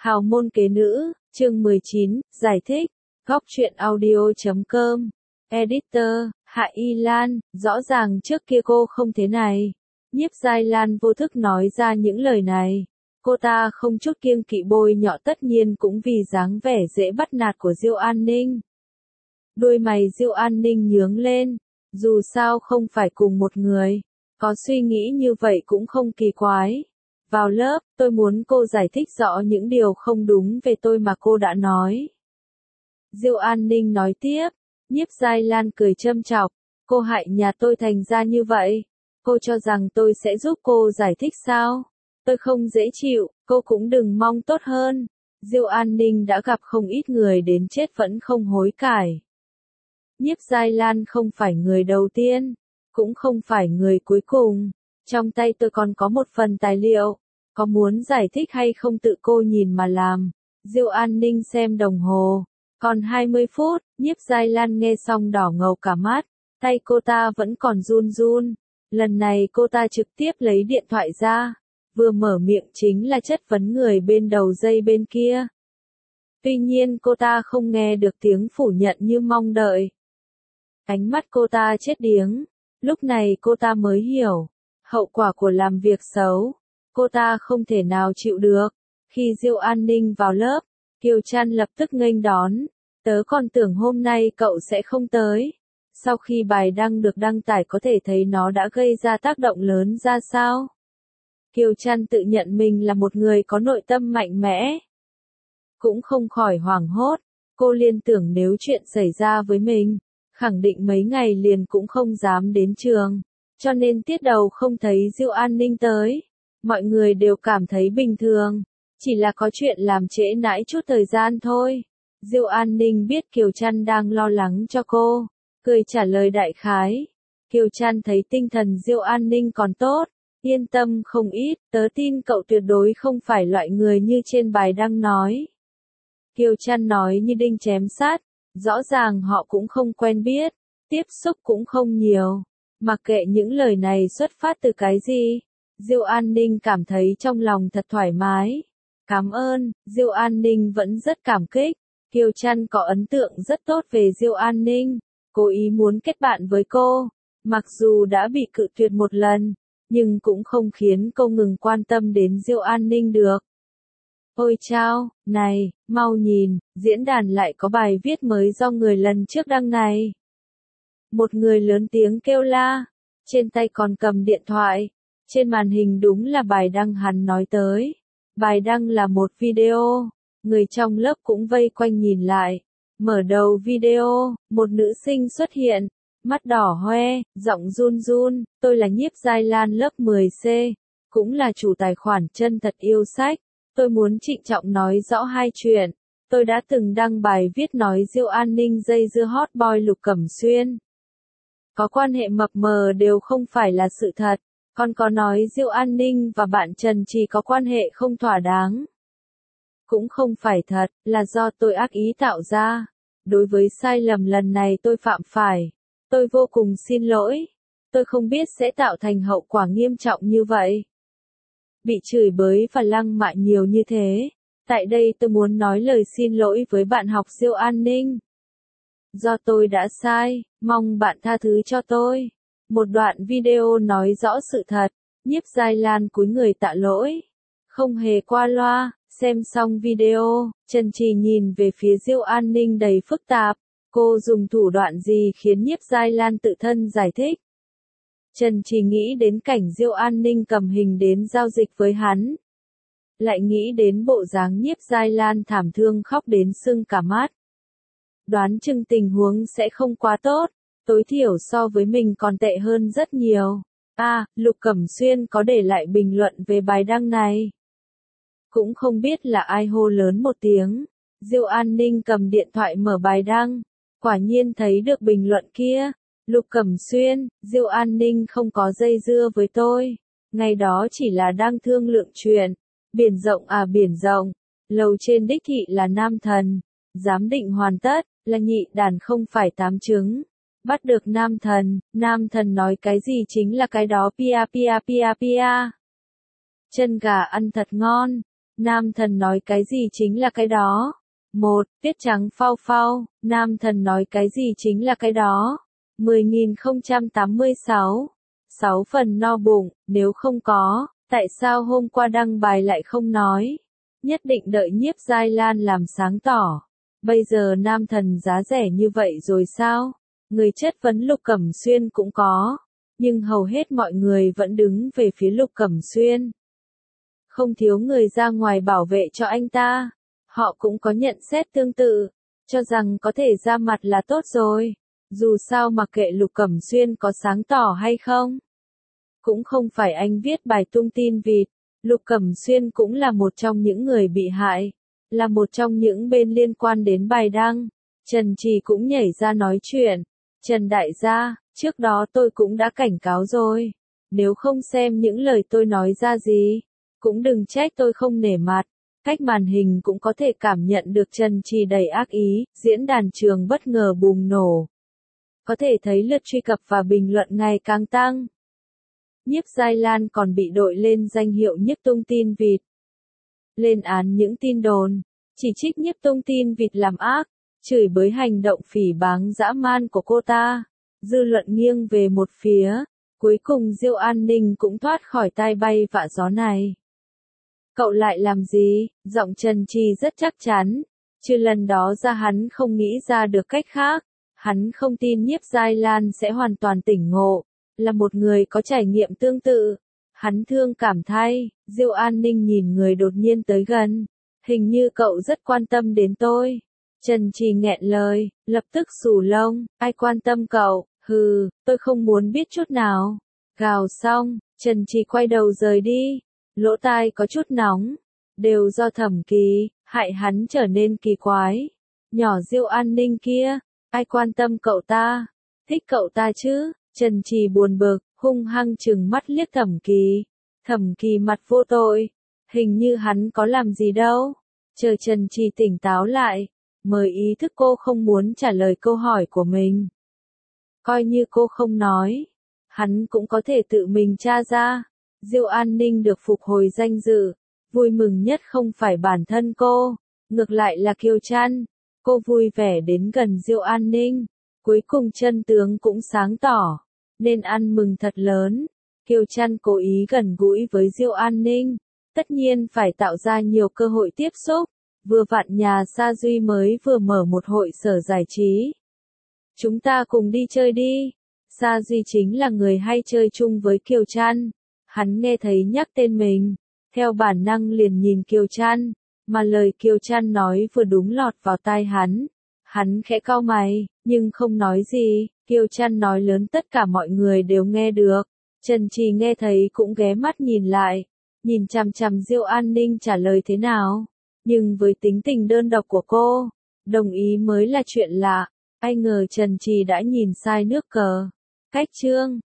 Hào môn kế nữ, chương 19, giải thích, góc truyện audio.com, editor, Hạ Y Lan, rõ ràng trước kia cô không thế này. Nhiếp Giai Lan vô thức nói ra những lời này. Cô ta không chút kiêng kỵ bôi nhọ tất nhiên cũng vì dáng vẻ dễ bắt nạt của Diêu An Ninh. Đuôi mày Diêu An Ninh nhướng lên, dù sao không phải cùng một người, có suy nghĩ như vậy cũng không kỳ quái. Vào lớp, tôi muốn cô giải thích rõ những điều không đúng về tôi mà cô đã nói. Diêu An Ninh nói tiếp, Nhiếp Giai Lan cười châm chọc, cô hại nhà tôi thành ra như vậy. Cô cho rằng tôi sẽ giúp cô giải thích sao? Tôi không dễ chịu, cô cũng đừng mong tốt hơn. Diêu An Ninh đã gặp không ít người đến chết vẫn không hối cải. Nhiếp Giai Lan không phải người đầu tiên, cũng không phải người cuối cùng. Trong tay tôi còn có một phần tài liệu, có muốn giải thích hay không tự cô nhìn mà làm. Diêu An Ninh xem đồng hồ, còn 20 phút, Nhiếp Giai Lan nghe xong đỏ ngầu cả mắt, tay cô ta vẫn còn run run. Lần này cô ta trực tiếp lấy điện thoại ra, vừa mở miệng chính là chất vấn người bên đầu dây bên kia. Tuy nhiên cô ta không nghe được tiếng phủ nhận như mong đợi. Ánh mắt cô ta chết điếng, lúc này cô ta mới hiểu, hậu quả của làm việc xấu, cô ta không thể nào chịu được. Khi Diêu An Ninh vào lớp, Kiều Trăn lập tức nghênh đón, tớ còn tưởng hôm nay cậu sẽ không tới. Sau khi bài đăng được đăng tải có thể thấy nó đã gây ra tác động lớn ra sao. Kiều Trăn tự nhận mình là một người có nội tâm mạnh mẽ. Cũng không khỏi hoảng hốt, cô liên tưởng nếu chuyện xảy ra với mình, khẳng định mấy ngày liền cũng không dám đến trường, cho nên tiết đầu không thấy Diêu An Ninh tới. Mọi người đều cảm thấy bình thường, chỉ là có chuyện làm trễ nải chút thời gian thôi. Diêu An Ninh biết Kiều Trăn đang lo lắng cho cô, cười trả lời đại khái. Kiều Trăn thấy tinh thần Diêu An Ninh còn tốt, yên tâm không ít, tớ tin cậu tuyệt đối không phải loại người như trên bài đăng nói. Kiều Trăn nói như đinh chém sắt, rõ ràng họ cũng không quen biết, tiếp xúc cũng không nhiều, mặc kệ những lời này xuất phát từ cái gì. Diêu An Ninh cảm thấy trong lòng thật thoải mái. Cảm ơn, Diêu An Ninh vẫn rất cảm kích. Kiều Trăn có ấn tượng rất tốt về Diêu An Ninh, cố ý muốn kết bạn với cô. Mặc dù đã bị cự tuyệt một lần, nhưng cũng không khiến cô ngừng quan tâm đến Diêu An Ninh được. Ôi chao, này, mau nhìn, diễn đàn lại có bài viết mới do người lần trước đăng này. Một người lớn tiếng kêu la, trên tay còn cầm điện thoại. Trên màn hình đúng là bài đăng hắn nói tới. Bài đăng là một video, người trong lớp cũng vây quanh nhìn lại. Mở đầu video, một nữ sinh xuất hiện, mắt đỏ hoe, giọng run run, tôi là Nhiếp Giai Lan lớp 10C, cũng là chủ tài khoản Chân Thật Yêu Sách. Tôi muốn trịnh trọng nói rõ hai chuyện. Tôi đã từng đăng bài viết nói Diêu An Ninh dây dưa hot boy Lục Cẩm Xuyên. Có quan hệ mập mờ đều không phải là sự thật. Còn có nói Diêu An Ninh và bạn Trần Trì có quan hệ không thỏa đáng. Cũng không phải thật, là do tôi ác ý tạo ra. Đối với sai lầm lần này tôi phạm phải. Tôi vô cùng xin lỗi. Tôi không biết sẽ tạo thành hậu quả nghiêm trọng như vậy. Bị chửi bới và lăng mạ nhiều như thế. Tại đây tôi muốn nói lời xin lỗi với bạn học Diêu An Ninh. Do tôi đã sai, mong bạn tha thứ cho tôi. Một đoạn video nói rõ sự thật, Nhiếp Giai Lan cúi người tạ lỗi. Không hề qua loa, xem xong video, Trần Trì nhìn về phía Diêu An Ninh đầy phức tạp. Cô dùng thủ đoạn gì khiến Nhiếp Giai Lan tự thân giải thích? Trần Trì nghĩ đến cảnh Diêu An Ninh cầm hình đến giao dịch với hắn. Lại nghĩ đến bộ dáng Nhiếp Giai Lan thảm thương khóc đến sưng cả mắt. Đoán chừng tình huống sẽ không quá tốt. Tối thiểu so với mình còn tệ hơn rất nhiều. Lục Cẩm Xuyên có để lại bình luận về bài đăng này. Cũng không biết là ai hô lớn một tiếng. Diêu An Ninh cầm điện thoại mở bài đăng. Quả nhiên thấy được bình luận kia. Lục Cẩm Xuyên, Diêu An Ninh không có dây dưa với tôi. Ngày đó chỉ là đang thương lượng chuyện. Biển rộng biển rộng. Lầu trên đích thị là nam thần. Giám định hoàn tất, là nhị đàn không phải 8 trứng. Bắt được nam thần nói cái gì chính là cái đó pia pia pia pia. Chân gà ăn thật ngon, Nam thần nói cái gì chính là cái đó. Một, tiết trắng phao phao, nam thần nói cái gì chính là cái đó. 10.086. 6 phần no bụng, nếu không có, tại sao hôm qua đăng bài lại không nói? Nhất định đợi Nhiếp Giai Lan làm sáng tỏ. Bây giờ nam thần giá rẻ như vậy rồi sao? Người chất vấn Lục Cẩm Xuyên cũng có. Nhưng hầu hết mọi người vẫn đứng về phía Lục Cẩm Xuyên. Không thiếu người ra ngoài bảo vệ cho anh ta. Họ cũng có nhận xét tương tự, cho rằng có thể ra mặt là tốt rồi. Dù sao mặc kệ Lục Cẩm Xuyên có sáng tỏ hay không. Cũng không phải anh viết bài tung tin vịt. Lục Cẩm Xuyên cũng là một trong những người bị hại. Là một trong những bên liên quan đến bài đăng. Trần Trì cũng nhảy ra nói chuyện. Trần đại gia, trước đó tôi cũng đã cảnh cáo rồi. Nếu không xem những lời tôi nói ra gì, cũng đừng trách tôi không nể mặt. Cách màn hình cũng có thể cảm nhận được Trần Trì đầy ác ý, diễn đàn trường bất ngờ bùng nổ. Có thể thấy lượt truy cập và bình luận ngày càng tăng. Nhiếp Giai Lan còn bị đội lên danh hiệu Nhiếp tung tin vịt. Lên án những tin đồn, chỉ trích Nhiếp tung tin vịt làm ác, chửi bới hành động phỉ báng dã man của cô ta. Dư luận nghiêng về một phía, cuối cùng Diêu An Ninh cũng thoát khỏi tai bay vạ gió này. Cậu lại làm gì? Giọng Trần Trì rất chắc chắn. Chứ lần đó ra hắn không nghĩ ra được cách khác. Hắn không tin Nhiếp Giai Lan sẽ hoàn toàn tỉnh ngộ. Là một người có trải nghiệm tương tự. Hắn thương cảm thay. Diêu An Ninh nhìn người đột nhiên tới gần. Hình như cậu rất quan tâm đến tôi. Trần Trì nghẹn lời, lập tức xù lông. Ai quan tâm cậu? Hừ, tôi không muốn biết chút nào. Gào xong, Trần Trì quay đầu rời đi. Lỗ tai có chút nóng. Đều do Thẩm Kỳ, hại hắn trở nên kỳ quái. Nhỏ Diêu An Ninh kia, ai quan tâm cậu ta? Thích cậu ta chứ? Trần Trì buồn bực, hung hăng trừng mắt liếc Thẩm Kỳ. Thẩm Kỳ mặt vô tội. Hình như hắn có làm gì đâu. Chờ Trần Trì tỉnh táo lại, mới ý thức cô không muốn trả lời câu hỏi của mình. Coi như cô không nói, hắn cũng có thể tự mình tra ra. Diêu An Ninh được phục hồi danh dự, vui mừng nhất không phải bản thân cô, ngược lại là Kiều Trăn. Cô vui vẻ đến gần Diêu An Ninh, cuối cùng chân tướng cũng sáng tỏ, nên ăn mừng thật lớn. Kiều Trăn cố ý gần gũi với Diêu An Ninh, tất nhiên phải tạo ra nhiều cơ hội tiếp xúc. Vừa vặn nhà Sa Duy mới vừa mở một hội sở giải trí. Chúng ta cùng đi chơi đi. Sa Duy chính là người hay chơi chung với Kiều Trăn. Hắn nghe thấy nhắc tên mình, theo bản năng liền nhìn Kiều Trăn, mà lời Kiều Trăn nói vừa đúng lọt vào tai hắn. Hắn khẽ cau mày, nhưng không nói gì. Kiều Trăn nói lớn tất cả mọi người đều nghe được. Trần Trì nghe thấy cũng ghé mắt nhìn lại, nhìn chằm chằm Diêu An Ninh trả lời thế nào. Nhưng với tính tình đơn độc của cô, đồng ý mới là chuyện lạ. Ai ngờ Trần Trì đã nhìn sai nước cờ. Cách chương